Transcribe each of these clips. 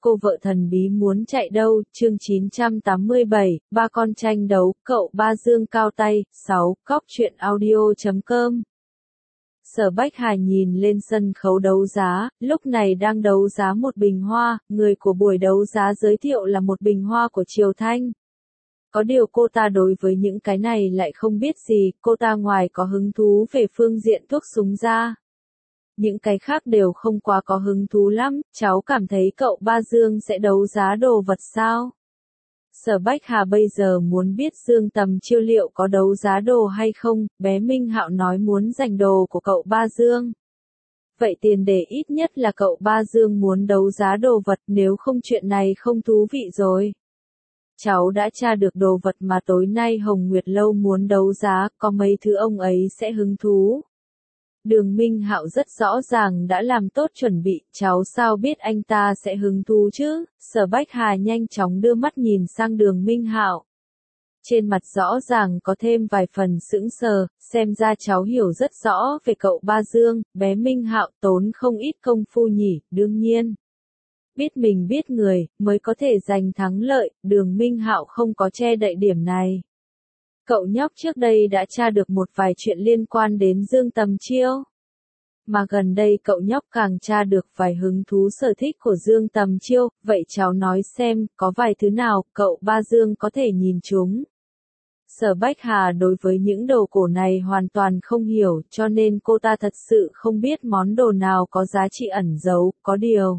cô vợ thần bí muốn chạy đâu, chương 987, ba con tranh đấu, cậu ba Dương cao tay, 6, cóc truyện audio.com. Sở Bách Hà nhìn lên sân khấu đấu giá, lúc này đang đấu giá một bình hoa, người của buổi đấu giá giới thiệu là một bình hoa của Triều Thanh. Có điều cô ta đối với những cái này lại không biết gì, cô ta ngoài có hứng thú về phương diện thuốc súng ra. Những cái khác đều không quá có hứng thú lắm, cháu cảm thấy cậu ba Dương sẽ đấu giá đồ vật sao? Sở Bách Hà bây giờ muốn biết Dương Tầm Chiêu liệu có đấu giá đồ hay không, bé Minh Hạo nói muốn giành đồ của cậu ba Dương. Vậy tiền đề ít nhất là cậu ba Dương muốn đấu giá đồ vật, nếu không chuyện này không thú vị rồi. Cháu đã tra được đồ vật mà tối nay Hồng Nguyệt Lâu muốn đấu giá, có mấy thứ ông ấy sẽ hứng thú. Đường Minh Hạo rất rõ ràng đã làm tốt chuẩn bị, cháu sao biết anh ta sẽ hứng thú chứ? Sở Bách Hà nhanh chóng đưa mắt nhìn sang Đường Minh Hạo. Trên mặt rõ ràng có thêm vài phần sững sờ, xem ra cháu hiểu rất rõ về cậu ba Dương, bé Minh Hạo tốn không ít công phu nhỉ, đương nhiên. Biết mình biết người, mới có thể giành thắng lợi, Đường Minh Hạo không có che đậy điểm này. Cậu nhóc trước đây đã tra được một vài chuyện liên quan đến Dương Tầm Chiêu. Mà gần đây cậu nhóc càng tra được vài hứng thú sở thích của Dương Tầm Chiêu, vậy cháu nói xem, có vài thứ nào cậu ba Dương có thể nhìn chúng. Sở Bách Hà đối với những đồ cổ này hoàn toàn không hiểu, cho nên cô ta thật sự không biết món đồ nào có giá trị ẩn giấu, có điều.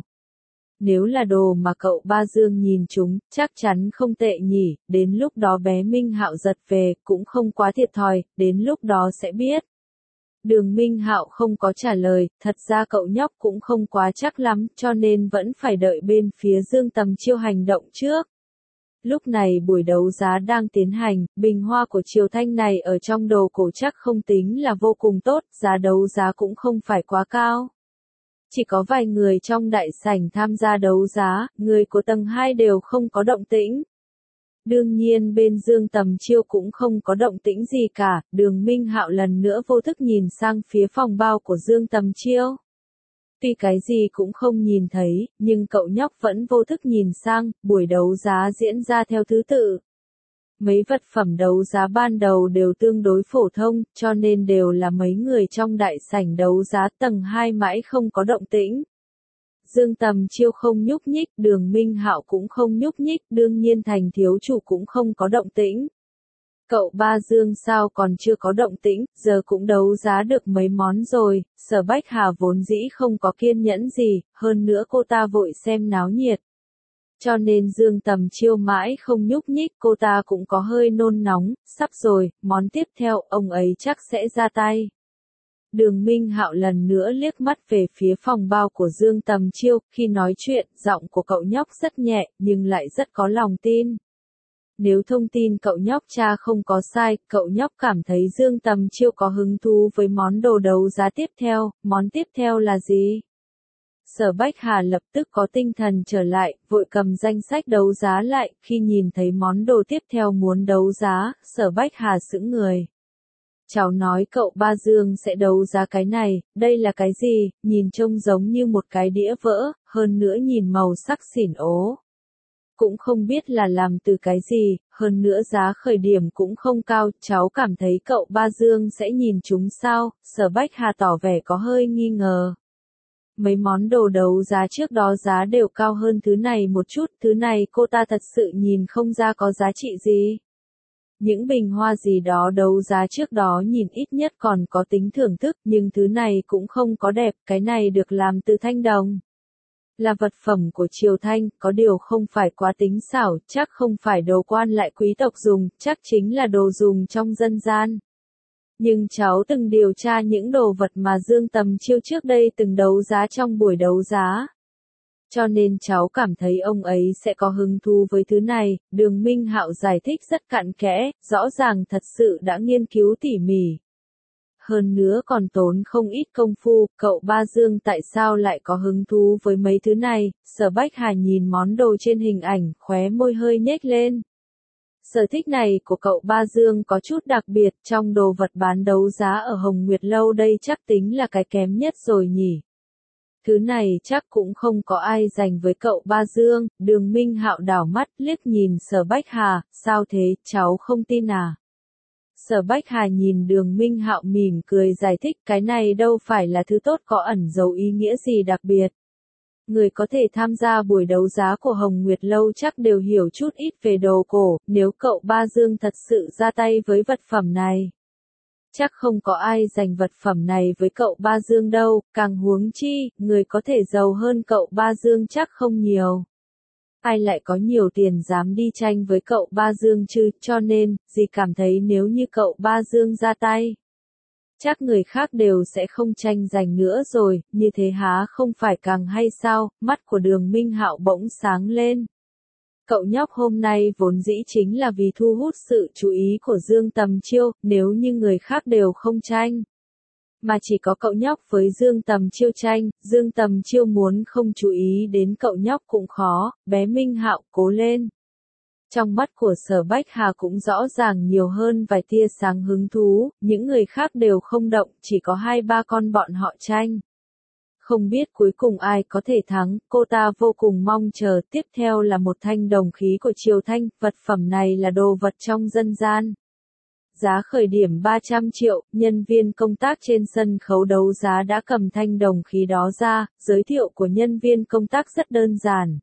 Nếu là đồ mà cậu ba Dương nhìn chúng, chắc chắn không tệ nhỉ, đến lúc đó bé Minh Hạo giật về, cũng không quá thiệt thòi, đến lúc đó sẽ biết. Đường Minh Hạo không có trả lời, thật ra cậu nhóc cũng không quá chắc lắm, cho nên vẫn phải đợi bên phía Dương Tầm Chiêu hành động trước. Lúc này buổi đấu giá đang tiến hành, bình hoa của Triều Thanh này ở trong đồ cổ chắc không tính là vô cùng tốt, giá đấu giá cũng không phải quá cao. Chỉ có vài người trong đại sảnh tham gia đấu giá, người của tầng 2 đều không có động tĩnh. Đương nhiên bên Dương Tầm Chiêu cũng không có động tĩnh gì cả, Đường Minh Hạo lần nữa vô thức nhìn sang phía phòng bao của Dương Tầm Chiêu. Tuy cái gì cũng không nhìn thấy, nhưng cậu nhóc vẫn vô thức nhìn sang, buổi đấu giá diễn ra theo thứ tự. Mấy vật phẩm đấu giá ban đầu đều tương đối phổ thông, cho nên đều là mấy người trong đại sảnh đấu giá tầng 2 mãi không có động tĩnh. Dương Tầm Chiêu không nhúc nhích, Đường Minh Hạo cũng không nhúc nhích, đương nhiên Thành thiếu chủ cũng không có động tĩnh. Cậu ba Dương sao còn chưa có động tĩnh, giờ cũng đấu giá được mấy món rồi, Sở Bách Hà vốn dĩ không có kiên nhẫn gì, hơn nữa cô ta vội xem náo nhiệt. Cho nên Dương Tầm Chiêu mãi không nhúc nhích, cô ta cũng có hơi nôn nóng, sắp rồi, món tiếp theo, ông ấy chắc sẽ ra tay. Đường Minh Hạo lần nữa liếc mắt về phía phòng bao của Dương Tầm Chiêu, khi nói chuyện, giọng của cậu nhóc rất nhẹ, nhưng lại rất có lòng tin. Nếu thông tin cậu nhóc tra không có sai, cậu nhóc cảm thấy Dương Tầm Chiêu có hứng thú với món đồ đấu giá tiếp theo, món tiếp theo là gì? Sở Bách Hà lập tức có tinh thần trở lại, vội cầm danh sách đấu giá lại, khi nhìn thấy món đồ tiếp theo muốn đấu giá, Sở Bách Hà sững người. Cháu nói cậu ba Dương sẽ đấu giá cái này, đây là cái gì, nhìn trông giống như một cái đĩa vỡ, hơn nữa nhìn màu sắc xỉn ố. Cũng không biết là làm từ cái gì, hơn nữa giá khởi điểm cũng không cao, cháu cảm thấy cậu ba Dương sẽ nhìn chúng sao, Sở Bách Hà tỏ vẻ có hơi nghi ngờ. Mấy món đồ đấu giá trước đó giá đều cao hơn thứ này một chút, thứ này cô ta thật sự nhìn không ra có giá trị gì. Những bình hoa gì đó đấu giá trước đó nhìn ít nhất còn có tính thưởng thức, nhưng thứ này cũng không có đẹp, cái này được làm từ thanh đồng. Là vật phẩm của Triều Thanh, có điều không phải quá tính xảo, chắc không phải đồ quan lại quý tộc dùng, chắc chính là đồ dùng trong dân gian. Nhưng cháu từng điều tra những đồ vật mà Dương Tầm Chiêu trước đây từng đấu giá trong buổi đấu giá. Cho nên cháu cảm thấy ông ấy sẽ có hứng thú với thứ này, Đường Minh Hạo giải thích rất cặn kẽ, rõ ràng thật sự đã nghiên cứu tỉ mỉ. Hơn nữa còn tốn không ít công phu, cậu ba Dương tại sao lại có hứng thú với mấy thứ này, Sở Bách Hà nhìn món đồ trên hình ảnh, khóe môi hơi nhếch lên. Sở thích này của cậu ba Dương có chút đặc biệt, trong đồ vật bán đấu giá ở Hồng Nguyệt Lâu đây chắc tính là cái kém nhất rồi nhỉ. Thứ này chắc cũng không có ai dành với cậu Ba Dương. Đường Minh Hạo đảo mắt liếc nhìn Sở Bách Hà, sao thế, cháu không tin à? Sở Bách Hà nhìn Đường Minh Hạo mỉm cười giải thích, cái này đâu phải là thứ tốt có ẩn dấu ý nghĩa gì đặc biệt. Người có thể tham gia buổi đấu giá của Hồng Nguyệt Lâu chắc đều hiểu chút ít về đồ cổ, nếu cậu Ba Dương thật sự ra tay với vật phẩm này. Chắc không có ai dành vật phẩm này với cậu Ba Dương đâu, càng huống chi, người có thể giàu hơn cậu Ba Dương chắc không nhiều. Ai lại có nhiều tiền dám đi tranh với cậu Ba Dương chứ, cho nên, dì cảm thấy nếu như cậu Ba Dương ra tay, chắc người khác đều sẽ không tranh giành nữa rồi, như thế há không phải càng hay sao? Mắt của Đường Minh Hạo bỗng sáng lên. Cậu nhóc hôm nay vốn dĩ chính là vì thu hút sự chú ý của Dương Tầm Chiêu, nếu như người khác đều không tranh, mà chỉ có cậu nhóc với Dương Tầm Chiêu tranh, Dương Tầm Chiêu muốn không chú ý đến cậu nhóc cũng khó, bé Minh Hạo cố lên. Trong mắt của Sở Bách Hà cũng rõ ràng nhiều hơn vài tia sáng hứng thú, những người khác đều không động, chỉ có 2-3 con bọn họ tranh. Không biết cuối cùng ai có thể thắng, cô ta vô cùng mong chờ. Tiếp theo là một thanh đồng khí của Triều Thanh, vật phẩm này là đồ vật trong dân gian. Giá khởi điểm 300 triệu, nhân viên công tác trên sân khấu đấu giá đã cầm thanh đồng khí đó ra, giới thiệu của nhân viên công tác rất đơn giản.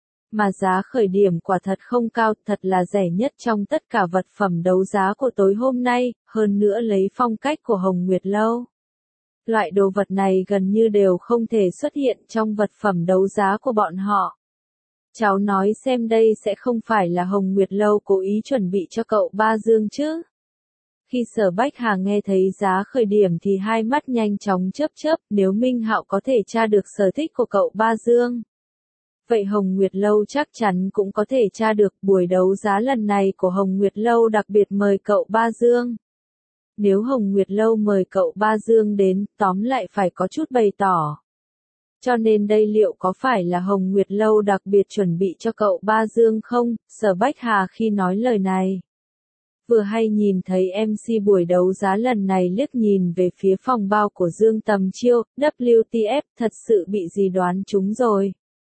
Mà giá khởi điểm quả thật không cao, thật là rẻ nhất trong tất cả vật phẩm đấu giá của tối hôm nay, hơn nữa lấy phong cách của Hồng Nguyệt Lâu. Loại đồ vật này gần như đều không thể xuất hiện trong vật phẩm đấu giá của bọn họ. Cháu nói xem đây sẽ không phải là Hồng Nguyệt Lâu cố ý chuẩn bị cho cậu Ba Dương chứ? Khi Sở Bách Hà nghe thấy giá khởi điểm thì hai mắt nhanh chóng chớp chớp, nếu Minh Hạo có thể tra được sở thích của cậu Ba Dương. Vậy Hồng Nguyệt Lâu chắc chắn cũng có thể tra được. Buổi đấu giá lần này của Hồng Nguyệt Lâu đặc biệt mời cậu Ba Dương. Nếu Hồng Nguyệt Lâu mời cậu Ba Dương đến, tóm lại phải có chút bày tỏ. Cho nên đây liệu có phải là Hồng Nguyệt Lâu đặc biệt chuẩn bị cho cậu Ba Dương không? Sở Bách Hà khi nói lời này, vừa hay nhìn thấy MC buổi đấu giá lần này liếc nhìn về phía phòng bao của Dương Tầm Chiêu, WTF, thật sự bị gì đoán trúng rồi.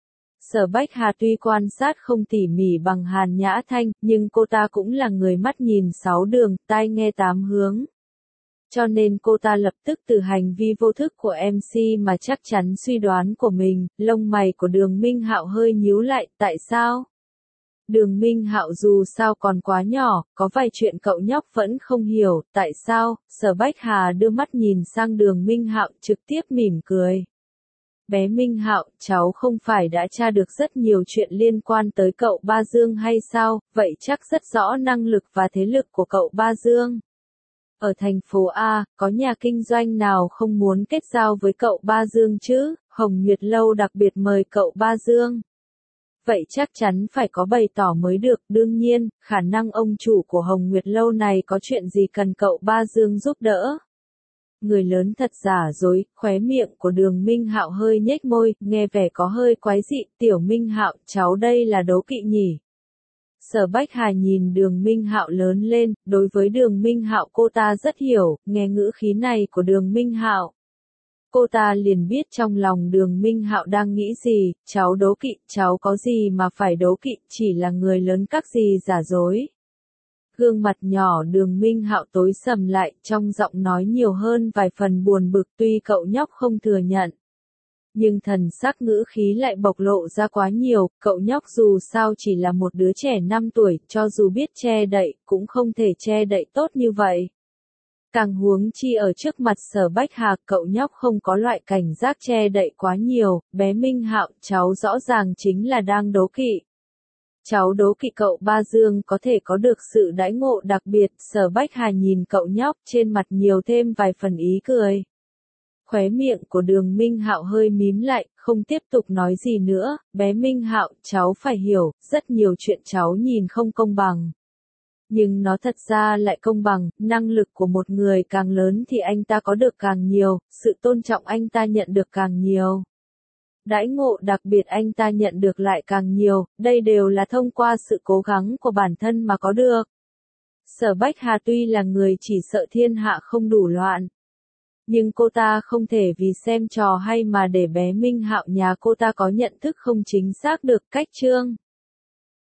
Sở Bách Hà tuy quan sát không tỉ mỉ bằng Hàn Nhã Thanh, nhưng cô ta cũng là người mắt nhìn 6 đường, tai nghe 8 hướng. Cho nên cô ta lập tức từ hành vi vô thức của MC mà chắc chắn suy đoán của mình. Lông mày của Đường Minh Hạo hơi nhíu lại, tại sao? Đường Minh Hạo dù sao còn quá nhỏ, có vài chuyện cậu nhóc vẫn không hiểu, tại sao? Sở Bách Hà đưa mắt nhìn sang Đường Minh Hạo trực tiếp mỉm cười. Bé Minh Hạo, cháu không phải đã tra được rất nhiều chuyện liên quan tới cậu Ba Dương hay sao? Vậy chắc rất rõ năng lực và thế lực của cậu Ba Dương. Ở thành phố A, có nhà kinh doanh nào không muốn kết giao với cậu Ba Dương chứ? Hồng Nguyệt Lâu đặc biệt mời cậu Ba Dương. Vậy chắc chắn phải có bày tỏ mới được. Đương nhiên, khả năng ông chủ của Hồng Nguyệt Lâu này có chuyện gì cần cậu Ba Dương giúp đỡ. Người lớn thật giả dối, khóe miệng của Đường Minh Hạo hơi nhếch môi, nghe vẻ có hơi quái dị. Tiểu Minh Hạo, cháu đây là đố kỵ nhỉ? Sở Bách Hà nhìn Đường Minh Hạo lớn lên, đối với Đường Minh Hạo cô ta rất hiểu, nghe ngữ khí này của Đường Minh Hạo, cô ta liền biết trong lòng Đường Minh Hạo đang nghĩ gì. Cháu đố kỵ, cháu có gì mà phải đố kỵ, chỉ là người lớn các gì giả dối. Gương mặt nhỏ Đường Minh Hạo tối sầm lại, trong giọng nói nhiều hơn vài phần buồn bực, tuy cậu nhóc không thừa nhận. Nhưng thần sắc ngữ khí lại bộc lộ ra quá nhiều, cậu nhóc dù sao chỉ là một đứa trẻ 5 tuổi, cho dù biết che đậy, cũng không thể che đậy tốt như vậy. Càng huống chi ở trước mặt Sở Bách Hà, cậu nhóc không có loại cảnh giác che đậy quá nhiều. Bé Minh Hạo, cháu rõ ràng chính là đang đố kỵ. Cháu đố kỵ cậu Ba Dương có thể có được sự đãi ngộ đặc biệt. Sở Bách Hà nhìn cậu nhóc, trên mặt nhiều thêm vài phần ý cười. Khóe miệng của Đường Minh Hạo hơi mím lại, không tiếp tục nói gì nữa. Bé Minh Hạo, cháu phải hiểu, rất nhiều chuyện cháu nhìn không công bằng. Nhưng nó thật ra lại công bằng, năng lực của một người càng lớn thì anh ta có được càng nhiều, sự tôn trọng anh ta nhận được càng nhiều. Đãi ngộ đặc biệt anh ta nhận được lại càng nhiều, đây đều là thông qua sự cố gắng của bản thân mà có được. Sở Bách Hà tuy là người chỉ sợ thiên hạ không đủ loạn. Nhưng cô ta không thể vì xem trò hay mà để bé Minh Hạo nhà cô ta có nhận thức không chính xác được cách Trương